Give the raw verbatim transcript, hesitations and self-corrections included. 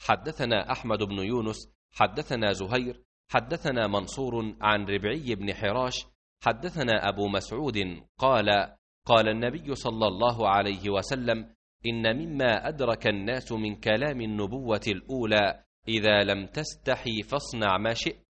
حدثنا أحمد بن يونس حدثنا زهير حدثنا منصور عن ربعي بن حراش حدثنا أبو مسعود قال قال النبي صلى الله عليه وسلم: إن مما أدرك الناس من كلام النبوة الأولى: إذا لم تستحي فاصنع ما شئت،